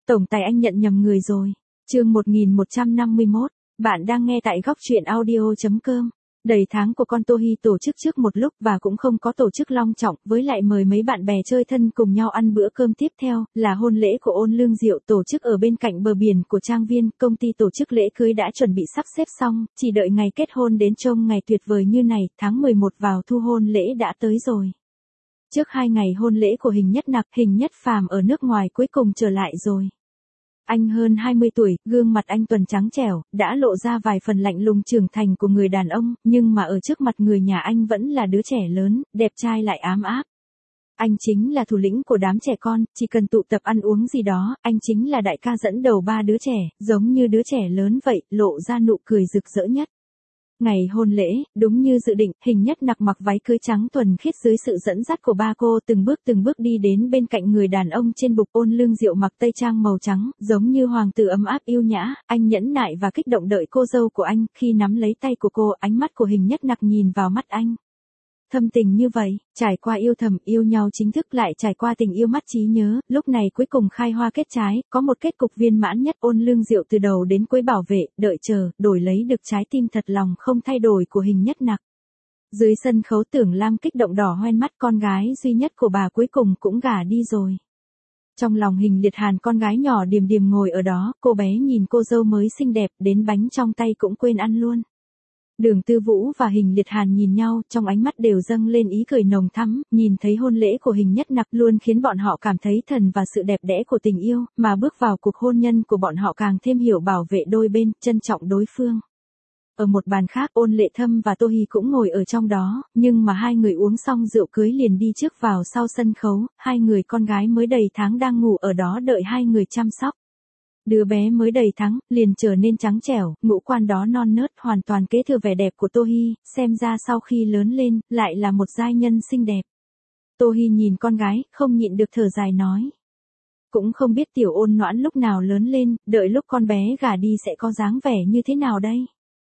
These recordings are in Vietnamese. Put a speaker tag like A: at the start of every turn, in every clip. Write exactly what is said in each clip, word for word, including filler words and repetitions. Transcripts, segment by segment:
A: Tổng tài anh nhận nhầm người rồi. Chương một nghìn một trăm năm mươi mốt, bạn đang nghe tại góc truyện audio chấm com. Đầy tháng của con Tohi tổ chức trước một lúc và cũng không có tổ chức long trọng, với lại mời mấy bạn bè chơi thân cùng nhau ăn bữa cơm. Tiếp theo là hôn lễ của Ôn Lương Diệu, tổ chức ở bên cạnh bờ biển của trang viên. Công ty tổ chức lễ cưới đã chuẩn bị sắp xếp xong, chỉ đợi ngày kết hôn đến. Trông ngày tuyệt vời như này, tháng mười một vào thu hôn lễ đã tới rồi. Trước hai ngày hôn lễ của Hình Nhất Nặc, Hình Nhất Phàm ở nước ngoài cuối cùng trở lại rồi. Anh hơn hai mươi tuổi, gương mặt anh tuần trắng trẻo, đã lộ ra vài phần lạnh lùng trưởng thành của người đàn ông, nhưng mà ở trước mặt người nhà anh vẫn là đứa trẻ lớn, đẹp trai lại ám áp. Anh chính là thủ lĩnh của đám trẻ con, chỉ cần tụ tập ăn uống gì đó, anh chính là đại ca dẫn đầu ba đứa trẻ, giống như đứa trẻ lớn vậy, lộ ra nụ cười rực rỡ nhất. Ngày hôn lễ, đúng như dự định, Hình Nhất Nặc mặc váy cưới trắng thuần khiết dưới sự dẫn dắt của ba cô, từng bước từng bước đi đến bên cạnh người đàn ông trên bục. Ôn Lương Diệu mặc tây trang màu trắng, giống như hoàng tử ấm áp yêu nhã, anh nhẫn nại và kích động đợi cô dâu của anh. Khi nắm lấy tay của cô, ánh mắt của Hình Nhất Nặc nhìn vào mắt anh. Thâm tình như vậy, trải qua yêu thầm, yêu nhau chính thức, lại trải qua tình yêu mắt trí nhớ, lúc này cuối cùng khai hoa kết trái, có một kết cục viên mãn nhất. Ôn Lương Diệu từ đầu đến cuối bảo vệ, đợi chờ, đổi lấy được trái tim thật lòng không thay đổi của Hình Nhất Nặc. Dưới sân khấu, Tưởng Lam kích động đỏ hoen mắt, con gái duy nhất của bà cuối cùng cũng gả đi rồi. Trong lòng Hình Liệt Hàn, con gái nhỏ điềm điềm ngồi ở đó, cô bé nhìn cô dâu mới xinh đẹp, đến bánh trong tay cũng quên ăn luôn. Đường Tư Vũ và Hình Liệt Hàn nhìn nhau, trong ánh mắt đều dâng lên ý cười nồng thắm, nhìn thấy hôn lễ của Hình Nhất Nặc luôn khiến bọn họ cảm thấy thần và sự đẹp đẽ của tình yêu, mà bước vào cuộc hôn nhân của bọn họ càng thêm hiểu bảo vệ đôi bên, trân trọng đối phương. Ở một bàn khác, Ôn Lệ Thâm và Tô Hi cũng ngồi ở trong đó, nhưng mà hai người uống xong rượu cưới liền đi trước vào sau sân khấu, hai người con gái mới đầy tháng đang ngủ ở đó đợi hai người chăm sóc. Đứa bé mới đầy tháng, liền trở nên trắng trẻo, ngũ quan đó non nớt, hoàn toàn kế thừa vẻ đẹp của Tô Hi, xem ra sau khi lớn lên, lại là một giai nhân xinh đẹp. Tô Hi nhìn con gái, không nhịn được thở dài nói. Cũng không biết tiểu Ôn Noãn lúc nào lớn lên, đợi lúc con bé gả đi sẽ có dáng vẻ như thế nào đây?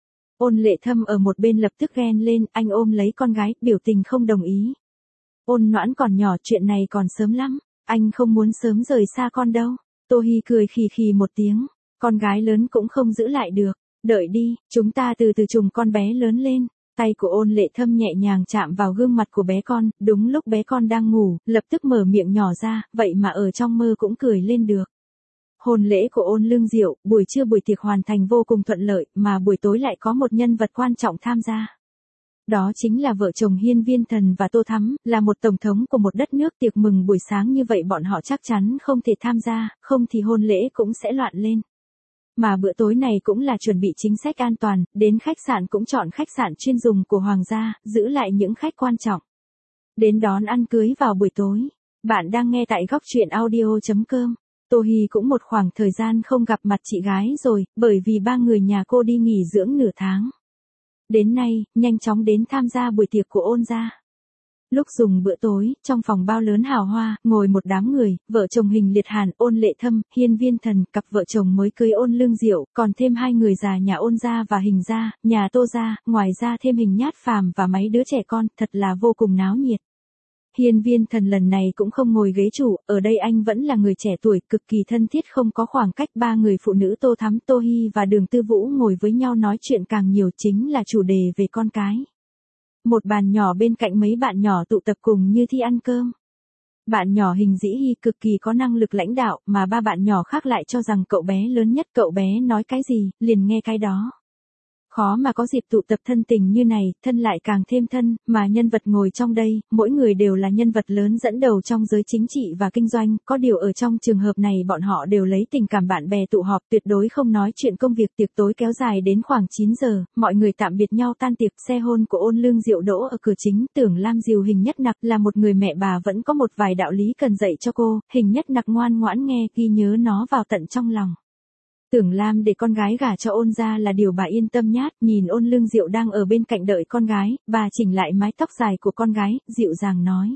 A: Ôn Lệ Thâm ở một bên lập tức ghen lên, anh ôm lấy con gái, biểu tình không đồng ý. Ôn Noãn còn nhỏ, chuyện này còn sớm lắm, anh không muốn sớm rời xa con đâu. Tô Hi cười khì khì một tiếng, con gái lớn cũng không giữ lại được, đợi đi, chúng ta từ từ trùng con bé lớn lên. Tay của Ôn Lệ Thâm nhẹ nhàng chạm vào gương mặt của bé con, đúng lúc bé con đang ngủ, lập tức mở miệng nhỏ ra, vậy mà ở trong mơ cũng cười lên được. Hôn lễ của Ôn Lương Diệu, buổi trưa buổi tiệc hoàn thành vô cùng thuận lợi, mà buổi tối lại có một nhân vật quan trọng tham gia. Đó chính là vợ chồng Hiên Viên Thần và Tô Thắm, là một tổng thống của một đất nước. Tiệc mừng buổi sáng như vậy bọn họ chắc chắn không thể tham gia, không thì hôn lễ cũng sẽ loạn lên. Mà bữa tối này cũng là chuẩn bị chính sách an toàn, đến khách sạn cũng chọn khách sạn chuyên dùng của Hoàng gia, giữ lại những khách quan trọng. Đến đón ăn cưới vào buổi tối. Bạn đang nghe tại góc truyện audio chấm com. Tô Hi cũng một khoảng thời gian không gặp mặt chị gái rồi, bởi vì ba người nhà cô đi nghỉ dưỡng nửa tháng. Đến nay, nhanh chóng đến tham gia buổi tiệc của Ôn gia. Lúc dùng bữa tối, trong phòng bao lớn hào hoa, ngồi một đám người, vợ chồng Hình Liệt Hàn, Ôn Lệ Thâm, Hiên Viên Thần, cặp vợ chồng mới cưới Ôn Lương Diệu, còn thêm hai người già nhà Ôn gia và Hình gia, nhà Tô gia, ngoài ra thêm Hình Nhát Phàm và mấy đứa trẻ con, thật là vô cùng náo nhiệt. Hiên Viên Thần lần này cũng không ngồi ghế chủ, ở đây anh vẫn là người trẻ tuổi, cực kỳ thân thiết, không có khoảng cách. Ba người phụ nữ Tô Thắm, Tô Hi và Đường Tư Vũ ngồi với nhau nói chuyện càng nhiều, chính là chủ đề về con cái. Một bàn nhỏ bên cạnh mấy bạn nhỏ tụ tập cùng như thi ăn cơm. Bạn nhỏ Hình Dĩ Hi cực kỳ có năng lực lãnh đạo, mà ba bạn nhỏ khác lại cho rằng cậu bé lớn nhất, cậu bé nói cái gì, liền nghe cái đó. Khó mà có dịp tụ tập thân tình như này, thân lại càng thêm thân, mà nhân vật ngồi trong đây, mỗi người đều là nhân vật lớn dẫn đầu trong giới chính trị và kinh doanh, có điều ở trong trường hợp này bọn họ đều lấy tình cảm bạn bè tụ họp, tuyệt đối không nói chuyện công việc. Tiệc tối kéo dài đến khoảng chín giờ, mọi người tạm biệt nhau tan tiệc. Xe hôn của Ôn Lương Diệu đỗ ở cửa chính. Tưởng Lam dìu Hình Nhất Nặc, là một người mẹ bà vẫn có một vài đạo lý cần dạy cho cô. Hình Nhất Nặc ngoan ngoãn nghe, ghi nhớ nó vào tận trong lòng. Tưởng Lam để con gái gả cho Ôn gia là điều bà yên tâm nhát, nhìn Ôn Lương Diệu đang ở bên cạnh đợi con gái, bà chỉnh lại mái tóc dài của con gái, dịu dàng nói.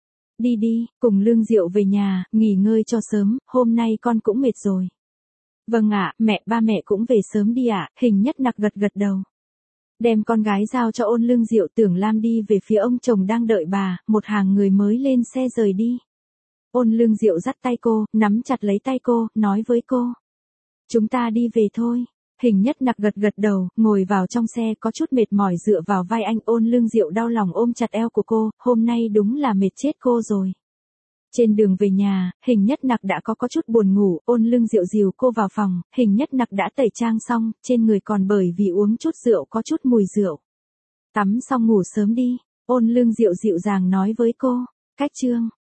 A: Đi đi, cùng Lương Diệu về nhà, nghỉ ngơi cho sớm, hôm nay con cũng mệt rồi. Vâng ạ, mẹ, ba mẹ cũng về sớm đi ạ. Hình Nhất Nặc gật gật đầu. Đem con gái giao cho Ôn Lương Diệu, Tưởng Lam đi về phía ông chồng đang đợi bà, một hàng người mới lên xe rời đi. Ôn Lương Diệu dắt tay cô, nắm chặt lấy tay cô, nói với cô. Chúng ta đi về thôi. Hình Nhất Nặc gật gật đầu, ngồi vào trong xe có chút mệt mỏi dựa vào vai anh. Ôn Lương Diệu đau lòng ôm chặt eo của cô, hôm nay đúng là mệt chết cô rồi. Trên đường về nhà, Hình Nhất Nặc đã có có chút buồn ngủ, Ôn Lương Diệu dìu cô vào phòng, Hình Nhất Nặc đã tẩy trang xong, trên người còn bởi vì uống chút rượu có chút mùi rượu. Tắm xong ngủ sớm đi, Ôn Lương Diệu dịu dàng nói với cô. Cách chương